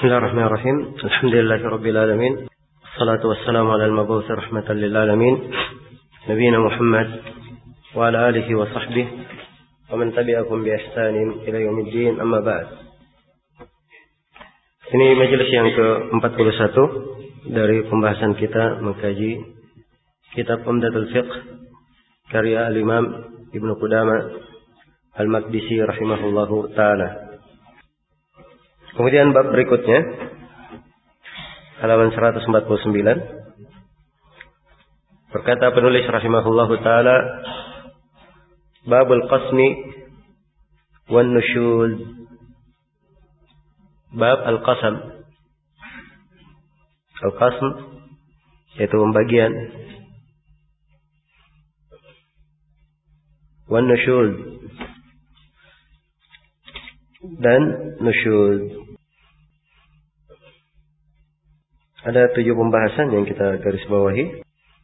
Bismillahirrahmanirrahim. Alhamdulillahirabbil alamin. Wassalatu wassalamu ala al-mab'uts rahmatan lil alamin. Nabiyina Muhammad wa ala alihi wa sahbihi wa man tabi'ahum bi ihsanin ila yaumiddin. Amma ba'd. Ini majelis yang ke-41 dari pembahasan kita mengkaji kitab Umdatul Fiqh karya al-Imam Ibnu Qudamah Al-Maqdisi rahimahullahu taala. Kemudian bab berikutnya halaman 149 berkata penulis rahimahullahu taala, babul qasmi wan nusyuz. Bab al-qasam. Al-qasm yaitu pembagian, wan nusyuz dan nusyuz. Ada 7 pembahasan yang kita garis bawahi.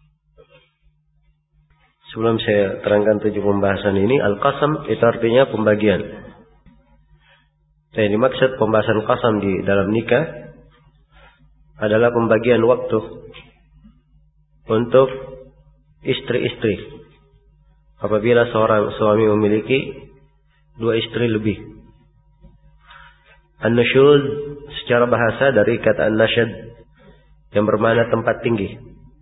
Sebelum saya terangkan 7 pembahasan ini, al-qasam itu artinya pembagian. Dan yang dimaksud pembahasan qasam di dalam nikah adalah pembagian waktu untuk istri-istri. Apabila seorang suami memiliki 2 istri lebih. An-nusyuz secara bahasa dari kata an-nasyad yang bermakna tempat tinggi.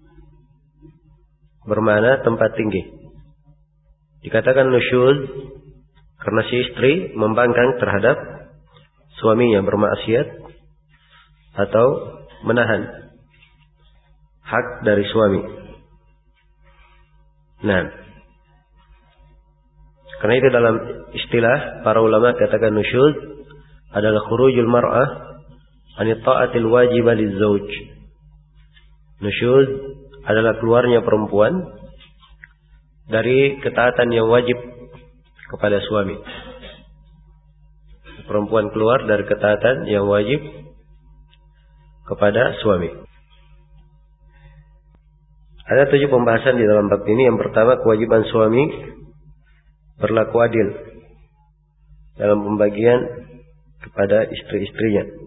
Bermakna tempat tinggi. Dikatakan nusyuz karena si istri membangkang terhadap suaminya bermaksiat atau menahan hak dari suami. Nah, karena itu dalam istilah para ulama katakan nusyuz adalah khurujul mar'ah anit ta'atil wajibah lizauj. Nusyuz adalah keluarnya perempuan dari ketaatan yang wajib kepada suami. Perempuan keluar dari ketaatan yang wajib kepada suami. Ada 7 pembahasan di dalam bab ini. Yang pertama, kewajiban suami berlaku adil dalam pembagian kepada istri-istrinya.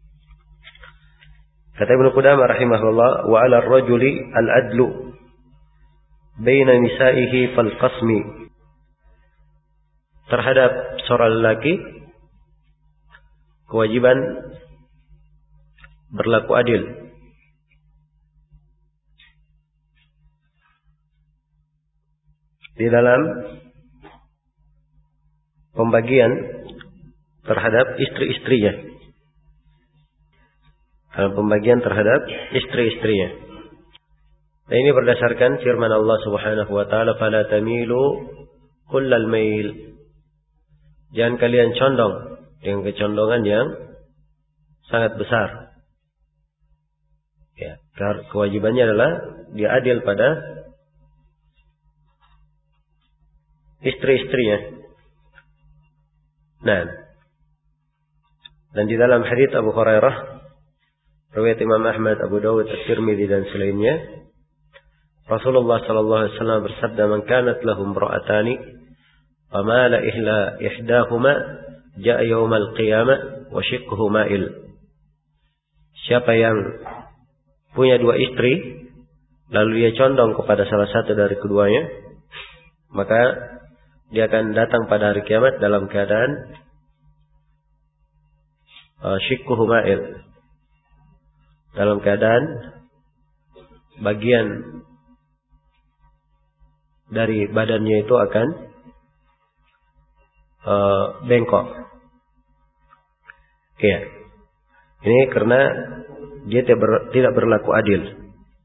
Kata Ibnu Qudamah rahimahullah, wa 'ala ar-rajuli al-'adlu baina nisa'ihi fal qasmi. Terhadap seorang lelaki kewajiban berlaku adil di dalam pembagian terhadap istri-istrinya. Dalam pembagian terhadap istri-istrinya. Dan ini berdasarkan firman Allah Subhanahu wa taala, "Fala tamilu kullal mail." Jangan kalian condong dengan kecondongan yang sangat besar. Ya, kewajibannya adalah dia adil pada istri-istrinya. Nah, dan di dalam hadits Abu Hurairah riwayat Imam Ahmad, Abu Dawud, At-Tirmidzi dan selainnya, Rasulullah sallallahu alaihi wasallam bersabda, "Man kanat lahum imra'atani wa mala ihdahuma ja'a yaumal qiyamah wa shiqquhu ma'il." Siapa yang punya 2 istri lalu dia condong kepada salah satu dari keduanya, maka dia akan datang pada hari kiamat dalam keadaan shiqquhu ma'il. Dalam keadaan bagian dari badannya itu akan bengkok. Ya. Ini karena dia tidak berlaku adil.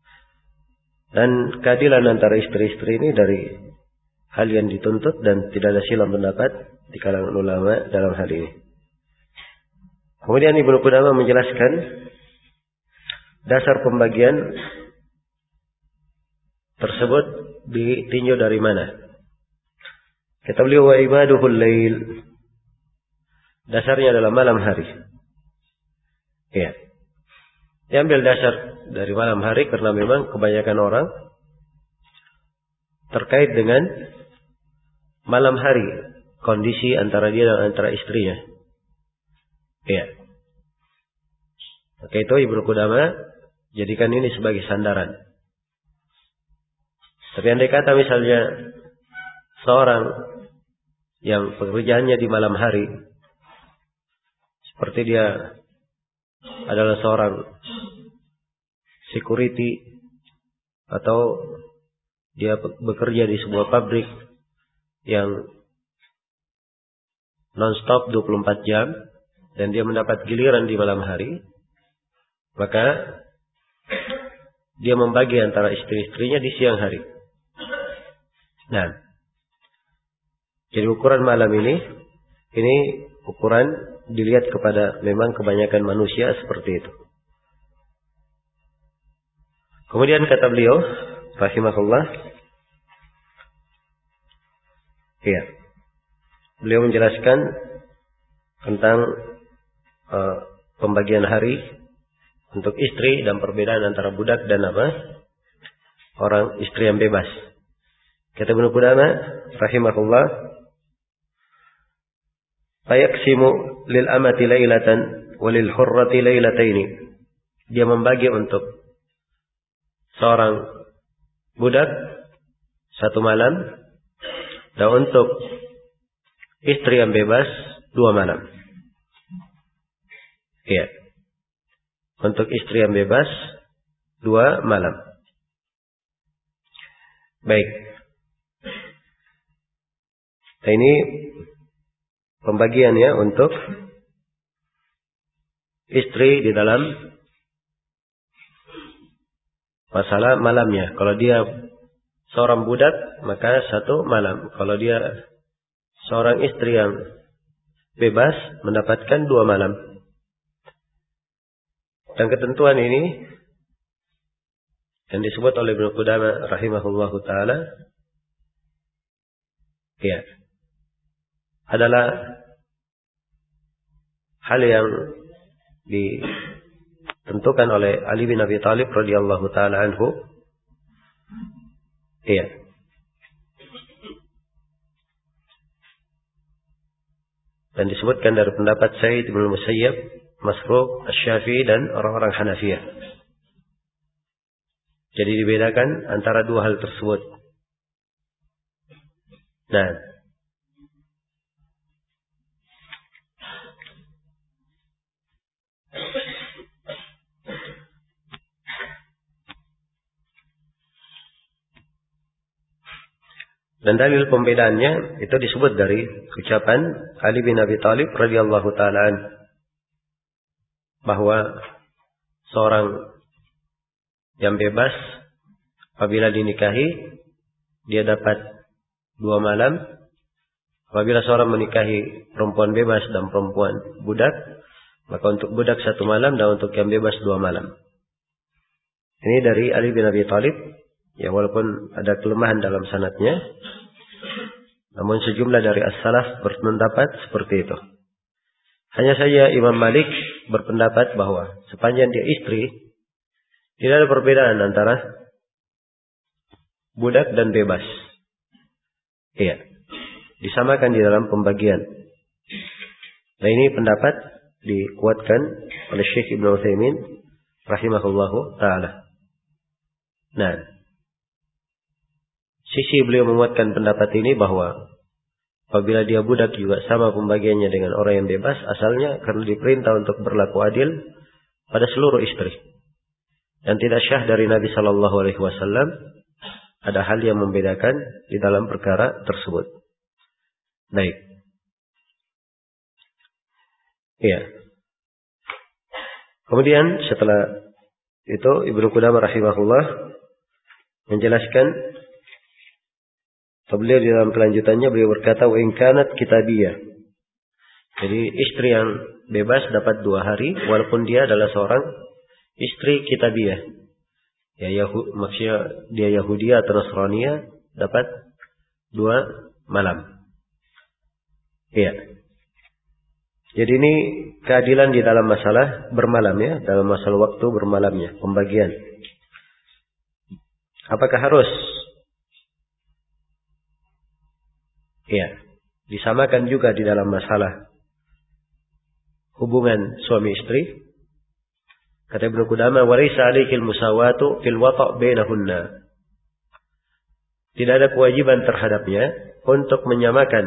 Dan keadilan antara istri-istri ini dari hal yang dituntut dan tidak ada silang pendapat di kalangan ulama dalam hal ini. Kemudian Ibnu Qudamah menjelaskan dasar pembagian tersebut ditinjau dari mana. Kata beliau, wa ibaduhul lail. Dasarnya adalah malam hari. Ya. Diambil dasar dari malam hari karena memang kebanyakan orang terkait dengan malam hari, kondisi antara dia dan antara istrinya. Ya. Maka itu Ibnu Qudamah jadikan ini sebagai sandaran. Tapi andai kata misalnya seorang yang pekerjaannya di malam hari, seperti dia adalah seorang security atau dia bekerja di sebuah pabrik yang non-stop 24 jam dan dia mendapat giliran di malam hari, maka dia membagi antara istri-istrinya di siang hari. Nah, jadi ukuran malam ini ukuran dilihat kepada memang kebanyakan manusia seperti itu. Kemudian kata beliau, rahimahullah, ya, beliau menjelaskan tentang pembagian hari untuk istri dan perbedaan antara budak dan orang istri yang bebas. Kata Ibnu Qudamah rahimahullah, fayaqsimu lil amati lailatan wa lil hurrati lailataini. Dia membagi untuk seorang budak satu malam dan untuk istri yang bebas 2 malam. Iya. Untuk istri yang bebas 2 malam. Baik. Nah, ini pembagiannya untuk istri di dalam masalah malamnya. Kalau dia seorang budak maka 1 malam. Kalau dia seorang istri yang bebas mendapatkan 2 malam. Dan ketentuan ini yang disebut oleh Ibnu Qudamah rahimahullahu taala, ya, adalah hal yang ditentukan oleh Ali bin Abi Thalib radhiyallahu taala anhu. Iya. Dan disebutkan dari pendapat Sa'id bin Musayyab, Masruq, Asy-Syafi'i dan orang-orang Hanafiyah. Jadi dibedakan antara 2 hal tersebut. Nah, dan dalil pembedaannya itu disebut dari ucapan Ali bin Abi Thalib radhiyallahu taala an, bahwa seorang yang bebas apabila dinikahi dia dapat 2 malam. Apabila seorang menikahi perempuan bebas dan perempuan budak, maka untuk budak 1 malam dan untuk yang bebas 2 malam. Ini dari Ali bin Abi Thalib. Ya, walaupun ada kelemahan dalam sanadnya, namun sejumlah dari as-salaf berpendapat seperti itu. Hanya saja Imam Malik berpendapat bahwa sepanjang dia istri, tidak ada perbedaan antara budak dan bebas. Iya, disamakan di dalam pembagian. Nah, ini pendapat dikuatkan oleh Syekh Ibnu Utsaimin rahimahullahu taala. Nah, sisi beliau menguatkan pendapat ini bahwa apabila dia budak juga sama pembagiannya dengan orang yang bebas, asalnya karena diperintah untuk berlaku adil pada seluruh istri. Dan tidak syah dari Nabi sallallahu alaihi wasallam ada hal yang membedakan di dalam perkara tersebut. Baik. Iya. Kemudian setelah itu Ibnu Qudamah rahimahullah menjelaskan, beliau di dalam kelanjutannya beliau berkata, wa in kanat kitabiyah. Jadi istri yang bebas dapat 2 hari walaupun dia adalah seorang istri kitabiyah. Ya, maksudnya dia Yahudi atau Nasraniyah dapat 2 malam. Iya. Jadi ini keadilan di dalam masalah bermalam, ya, dalam masalah waktu bermalamnya, pembagian. Apakah harus disamakan juga di dalam masalah hubungan suami istri? Kata Ibnu Qudamah, "Walaysa 'alaikil musawatu fil wata' bainahunna." Tidak ada kewajiban terhadapnya untuk menyamakan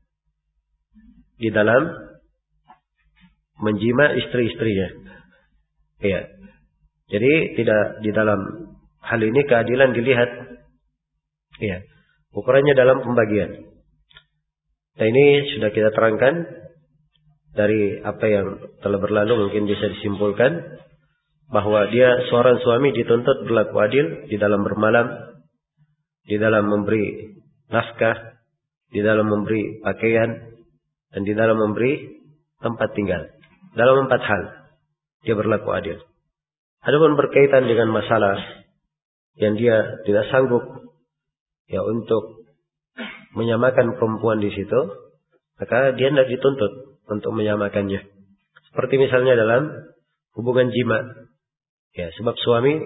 di dalam menjima istri-istrinya. Iya. Jadi tidak di dalam hal ini keadilan dilihat. Iya. Ukurannya dalam pembagian. Nah, ini sudah kita terangkan dari apa yang telah berlalu, mungkin bisa disimpulkan bahwa dia seorang suami dituntut berlaku adil di dalam bermalam, di dalam memberi nafkah, di dalam memberi pakaian, dan di dalam memberi tempat tinggal. Dalam 4 hal dia berlaku adil. Adapun berkaitan dengan masalah yang dia tidak sanggup ya untuk menyamakan perempuan di situ, maka dia tidak dituntut untuk menyamakannya. Seperti misalnya dalam hubungan jima. Ya, sebab suami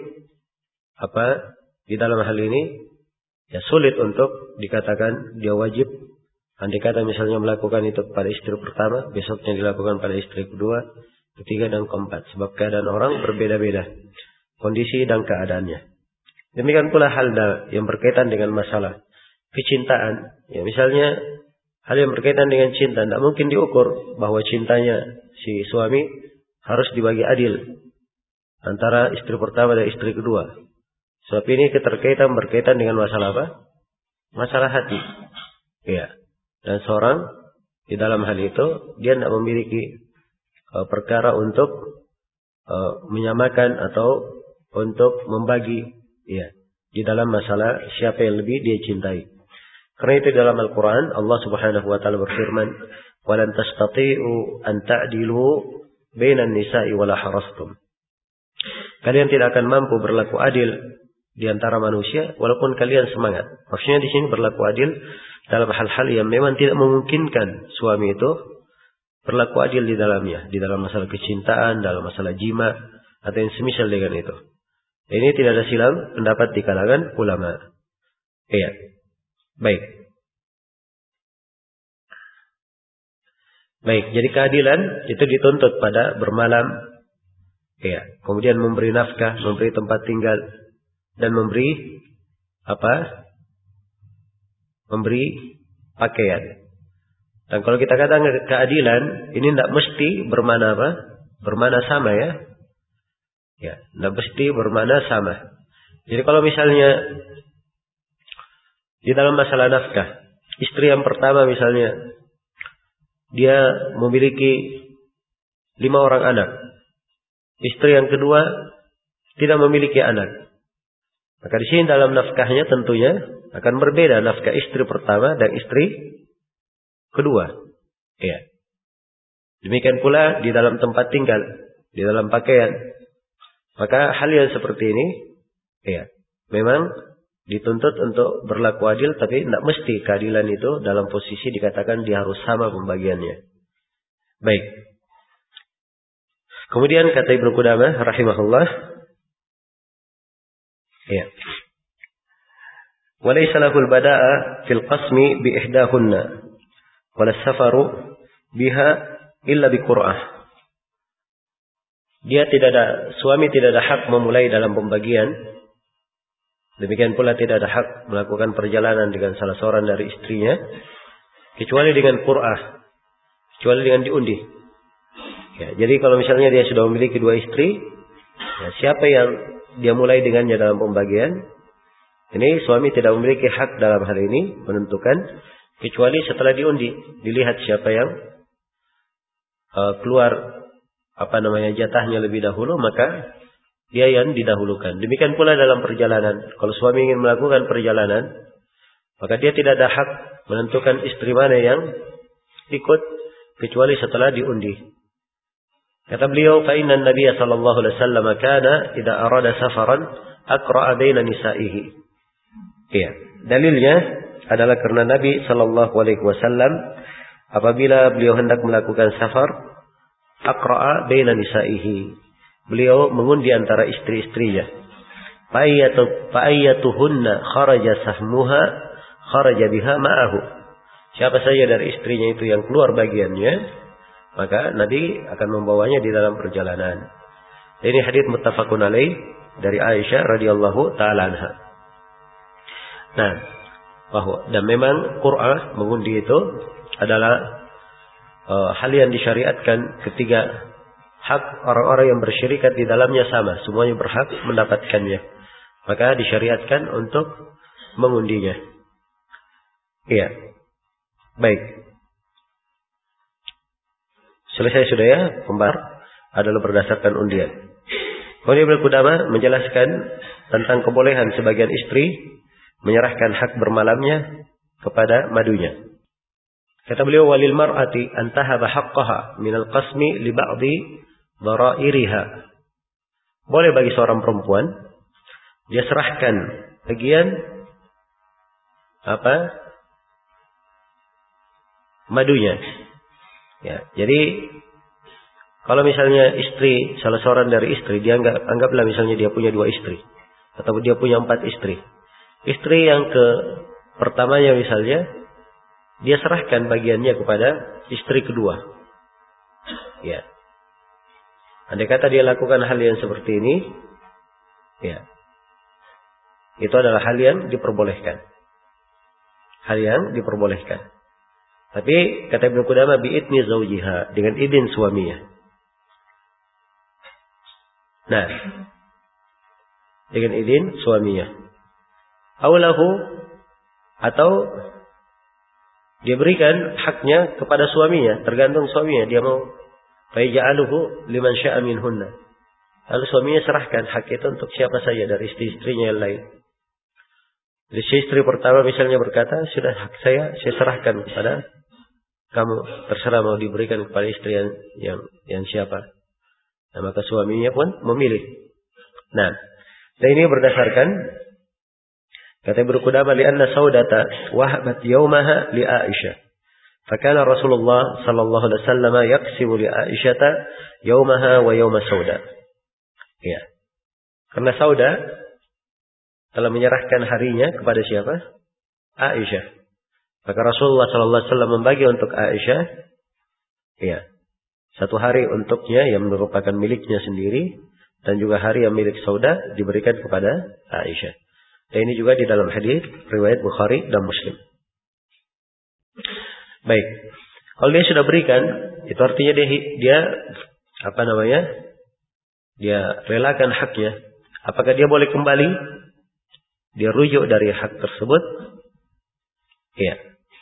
di dalam hal ini ya sulit untuk dikatakan dia wajib. Andai kata misalnya melakukan itu pada istri pertama, besoknya dilakukan pada istri kedua, ketiga dan keempat. Sebab keadaan orang berbeda-beda, kondisi dan keadaannya. Demikian pula hal yang berkaitan dengan masalah kecintaan. Ya, misalnya hal yang berkaitan dengan cinta, tidak mungkin diukur bahwa cintanya si suami harus dibagi adil antara istri pertama dan istri kedua. Sebab ini berkaitan dengan masalah apa? Masalah hati. Ya. Dan seorang di dalam hal itu dia tidak memiliki perkara untuk menyamakan atau untuk membagi ya di dalam masalah siapa yang lebih dia cintai. Karena itu dalam Al-Quran Allah Subhanahu wa taala berfirman, "Walan tastati'u an ta'dilu bainan nisa'i wala harastum." Kalian tidak akan mampu berlaku adil di antara manusia walaupun kalian semangat. Maksudnya di sini berlaku adil dalam hal-hal yang memang tidak memungkinkan suami itu berlaku adil di dalamnya, di dalam masalah kecintaan, dalam masalah jima atau yang semisal dengan itu. Ini tidak ada silang pendapat di kalangan ulama. Iya. Baik. Jadi keadilan itu dituntut pada bermalam. Iya. Kemudian memberi nafkah, memberi tempat tinggal, dan memberi memberi pakaian. Dan kalau kita katakan keadilan, ini tidak mesti bermana bermana sama ya. Ya, tidak mesti bermana sama. Jadi kalau misalnya di dalam masalah nafkah, istri yang pertama misalnya dia memiliki 5 orang anak. Istri yang kedua tidak memiliki anak. Maka di sini dalam nafkahnya tentunya akan berbeda nafkah istri pertama dan istri kedua. Ya. Demikian pula di dalam tempat tinggal, di dalam pakaian. Maka hal yang seperti ini ya, memang dituntut untuk berlaku adil, tapi tidak mesti keadilan itu dalam posisi dikatakan dia harus sama pembagiannya. Baik. Kemudian kata Ibnu Qudamah rahimahullah, ya. Walaysa lahul bada'a fil qasmi bi ihdahunna wala safaru biha illa bi qur'ah. Suami tidak ada hak memulai dalam pembagian. Demikian pula tidak ada hak melakukan perjalanan dengan salah seorang dari istrinya kecuali dengan qur'ah, kecuali dengan diundi. Ya, jadi kalau misalnya dia sudah memiliki 2 istri, ya, siapa yang dia mulai dengannya dalam pembagian, ini suami tidak memiliki hak dalam hal ini menentukan kecuali setelah diundi, dilihat siapa yang keluar jatahnya lebih dahulu, maka dia yang didahulukan. Demikian pula dalam perjalanan, kalau suami ingin melakukan perjalanan, maka dia tidak ada hak menentukan istri mana yang ikut kecuali setelah diundi. Kata beliau, fa inna an-nabiy sallallahu alaihi wasallam kana idza arada safaran aqra'a baina nisa'ihi. Iya, dalilnya adalah karena Nabi sallallahu alaihi wasallam apabila beliau hendak melakukan safar, aqra'a baina nisa'ihi. Beliau mengundi antara istri-istrinya. Fa ayyatuhunna kharaja sahmuha kharaja biha ma'ahu. Siapa saja dari istrinya itu yang keluar bagiannya, maka Nabi akan membawanya di dalam perjalanan. Ini hadits muttafaqun alaih dari Aisyah radhiyallahu taala anha. Nah, dan memang qur'ah mengundi itu adalah hal yang disyariatkan ketika hak orang-orang yang bersyirikat di dalamnya sama, semuanya berhak mendapatkannya. Maka disyariatkan untuk mengundinya. Iya. Baik. Selesai sudah ya, pembahasan adalah berdasarkan undian. Kemudian Ibnu Qudamah menjelaskan tentang kebolehan sebagian istri menyerahkan hak bermalamnya kepada madunya. Kata beliau, walil mar'ati an tahaba haqqaha minal qasmi li ba'di dharairiha. Boleh bagi seorang perempuan dia serahkan bagian madunya. Ya, jadi kalau misalnya istri, salah seorang dari istri, dia anggaplah misalnya dia punya 2 istri atau dia punya 4 istri. Istri yang ke pertamanya misalnya dia serahkan bagiannya kepada istri kedua. Ya. Andai kata dia lakukan hal yang seperti ini, ya. Itu adalah hal yang diperbolehkan. Hal yang diperbolehkan. Tapi kata Ibnu Qudamah bi'idni zawjiha, dengan izin suaminya. Nah, dengan izin suaminya. Aulahu, atau dia berikan haknya kepada suaminya, tergantung suaminya dia mau. Fayja'aluhu liman sya'a minhunna. Lalu suaminya serahkan hak itu untuk siapa saja dari istri-istrinya yang lain. Jadi istri pertama misalnya berkata, sudah hak saya serahkan kepada kamu, terserah mau diberikan kepada istri yang siapa. Nah, maka suaminya pun memilih. Nah, dan ini berdasarkan kata Ibnu Qudamah, li'anna Saudata wahabat yaumaha li Aisyah. Fakana Rasulullah sallallahu alaihi wasallam yaqsimu li Aisyata yaumaha wa yauma Sauda. Ya. Karena Sauda telah menyerahkan harinya kepada siapa? Aisyah. Maka Rasulullah sallallahu alaihi wasallam membagi untuk Aisyah, ya, 1 hari untuknya yang merupakan miliknya sendiri, dan juga hari yang milik Sauda diberikan kepada Aisyah. Dan ini juga di dalam hadis riwayat Bukhari dan Muslim. Baik. Kalau dia sudah berikan, itu artinya dia dia relakan haknya. Apakah dia boleh kembali? Dia rujuk dari hak tersebut? Iya.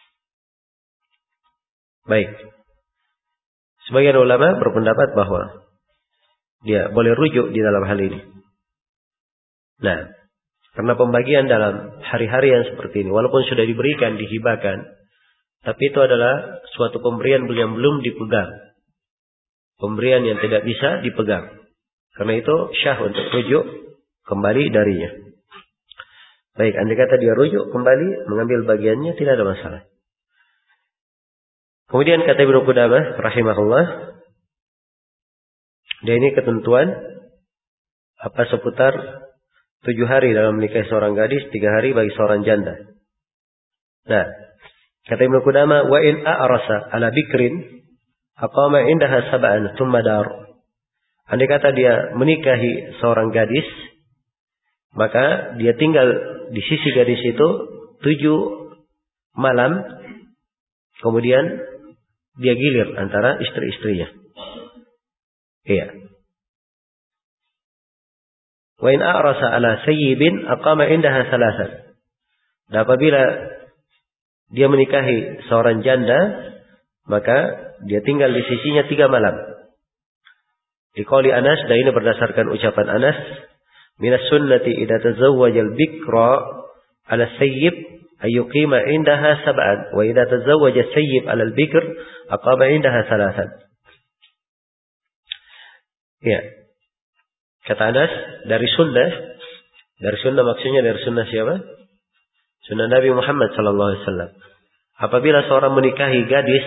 Baik. Sebagian ulama berpendapat bahwa dia boleh rujuk di dalam hal ini. Nah, karena pembagian dalam hari-hari yang seperti ini, walaupun sudah diberikan, dihibahkan, tapi itu adalah suatu pemberian yang belum dipegang. Pemberian yang tidak bisa dipegang. Karena itu syah untuk rujuk kembali darinya. Baik, andai kata dia rujuk kembali, mengambil bagiannya, tidak ada masalah. Kemudian kata Ibnu Qudamah rahimahullah, dia ini ketentuan seputar 7 hari dalam menikahi seorang gadis, 3 hari bagi seorang janda. Nah, kata Ibnu Qudamah, wa in a'rasa ala bikrin aqama indaha sab'an thumma dar. Andai kata dia menikahi seorang gadis, maka dia tinggal di sisi gadis itu 7 malam, kemudian dia gilir antara istri-istrinya. Iya. Wa in a'rasa ala sayyibin aqama indaha salasan. Dan apabila dia menikahi seorang janda, maka dia tinggal di sisinya 3 malam. Di qauli Anas, dan ini berdasarkan ucapan Anas, minas sunnati idza tazawwajal bikra ala sayyib ayyuqima indaha sab'an wa idza tazawwaja sayyib ala al-bikr aqama indaha salasan. Ya. Kata Anas, dari sunnah maksudnya dari sunnah siapa? Sunnah Nabi Muhammad sallallahu alaihi wasallam. Apabila seorang menikahi gadis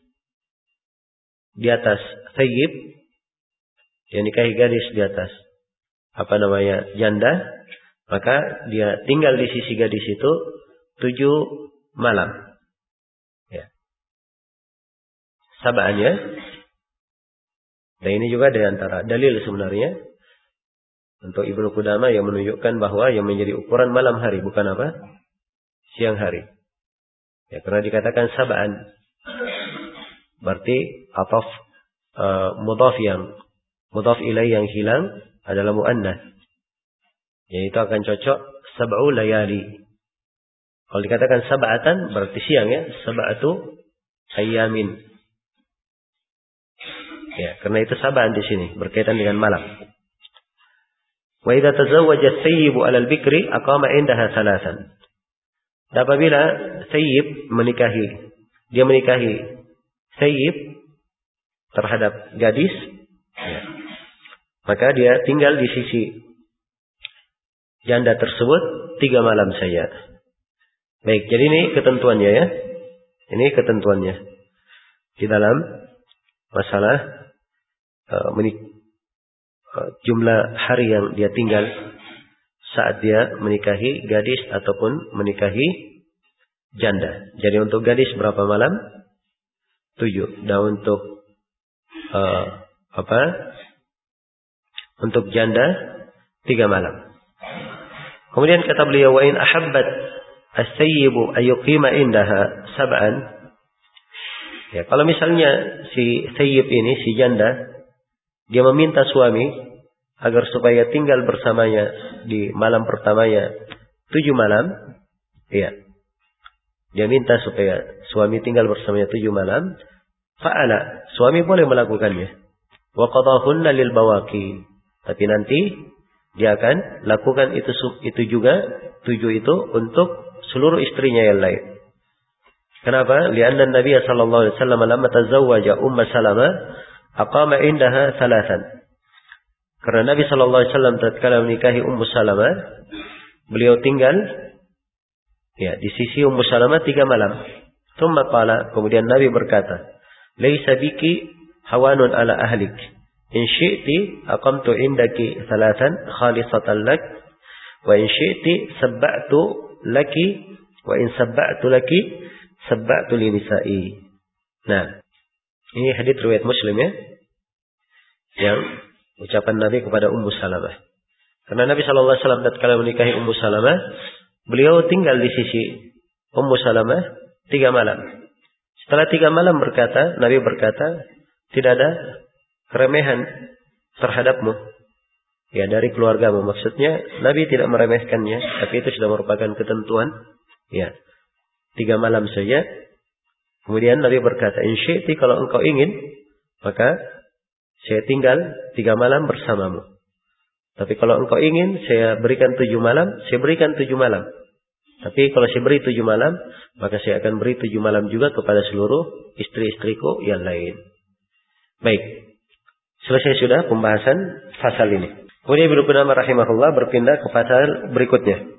di atas sayyib, dia nikahi gadis di atas janda, maka dia tinggal di sisi gadis itu 7 malam. Ya. Sab'an ya. Dan ini juga di antara dalil sebenarnya Untuk Ibnu Qudamah yang menunjukkan bahwa yang menjadi ukuran malam hari bukan apa? Siang hari. Ya, karena dikatakan sab'an. Berarti ataf mudhaf ilaih yang hilang adalah muannats. Yaitu akan cocok sab'u layali. Kalau dikatakan sab'atan berarti siang ya, sab'atu ayyamin. Ya, karena itu sab'an di sini berkaitan dengan malam. Wa idza tazawwaja as-sayyibu 'ala al-bikri aqama 'indaha thalathan. Dan apabila sayyib dia menikahi sayyib terhadap gadis, ya, maka dia tinggal di sisi janda tersebut 3 malam saja. Baik, jadi ini ketentuannya ya. Ini ketentuannya di dalam masalah jumlah hari yang dia tinggal saat dia menikahi gadis ataupun menikahi janda. Jadi untuk gadis berapa malam? 7. Dan untuk untuk janda 3 malam. Kemudian kata beliau, wa in ahabbat as-sayyibu ayyuqima indaha sab'an. Ya, kalau misalnya si sayyib ini, si janda, dia meminta suami agar supaya tinggal bersamanya di malam pertamanya 7 malam, ya. Dia minta supaya suami tinggal bersamanya 7 malam, fa'ala, suami boleh melakukannya. Wa qadahunna lil bawaqi. Tapi nanti dia akan lakukan itu juga 7 itu untuk seluruh istrinya yang lain. Kenapa? Lianna Nabi sallallahu alaihi wasallam lamma tazawwaja Salamah aqama indaha thalathan. Karena Nabi sallallahu alaihi wasallam tatkala menikahi Salamah, beliau tinggal ya di sisi Salamah 3 malam. Tsumma qala, kemudian Nabi berkata, "Laisa biki hawanun ala ahlik. In syi'ti aqamtu indaki thalathan khalisatan lak, wa in syi'ti sabba'tu laki, wa in sabba'tu laki sabba'tu li nisa'i." Nah, ini hadits riwayat Muslim ya. Yang ucapan Nabi kepada Salamah. Karena Nabi sallallahu alaihi wasallam tatkala menikahi Salamah, beliau tinggal di sisi Salamah 3 malam. Setelah 3 malam Nabi berkata, tidak ada keremehan terhadapmu. Ya, dari keluargamu. Maksudnya, Nabi tidak meremehkannya, tapi itu sudah merupakan ketentuan. Ya, 3 malam saja. Kemudian Nabi berkata, in syi'ti, kalau engkau ingin, maka saya tinggal 3 malam bersamamu. Tapi kalau engkau ingin, saya berikan 7 malam, saya berikan 7 malam. Tapi kalau saya beri 7 malam, maka saya akan beri 7 malam juga kepada seluruh istri-istriku yang lain. Baik. Selesai sudah pembahasan pasal ini. Kemudian Ibnu Qudamah rahimahullah berpindah ke pasal berikutnya.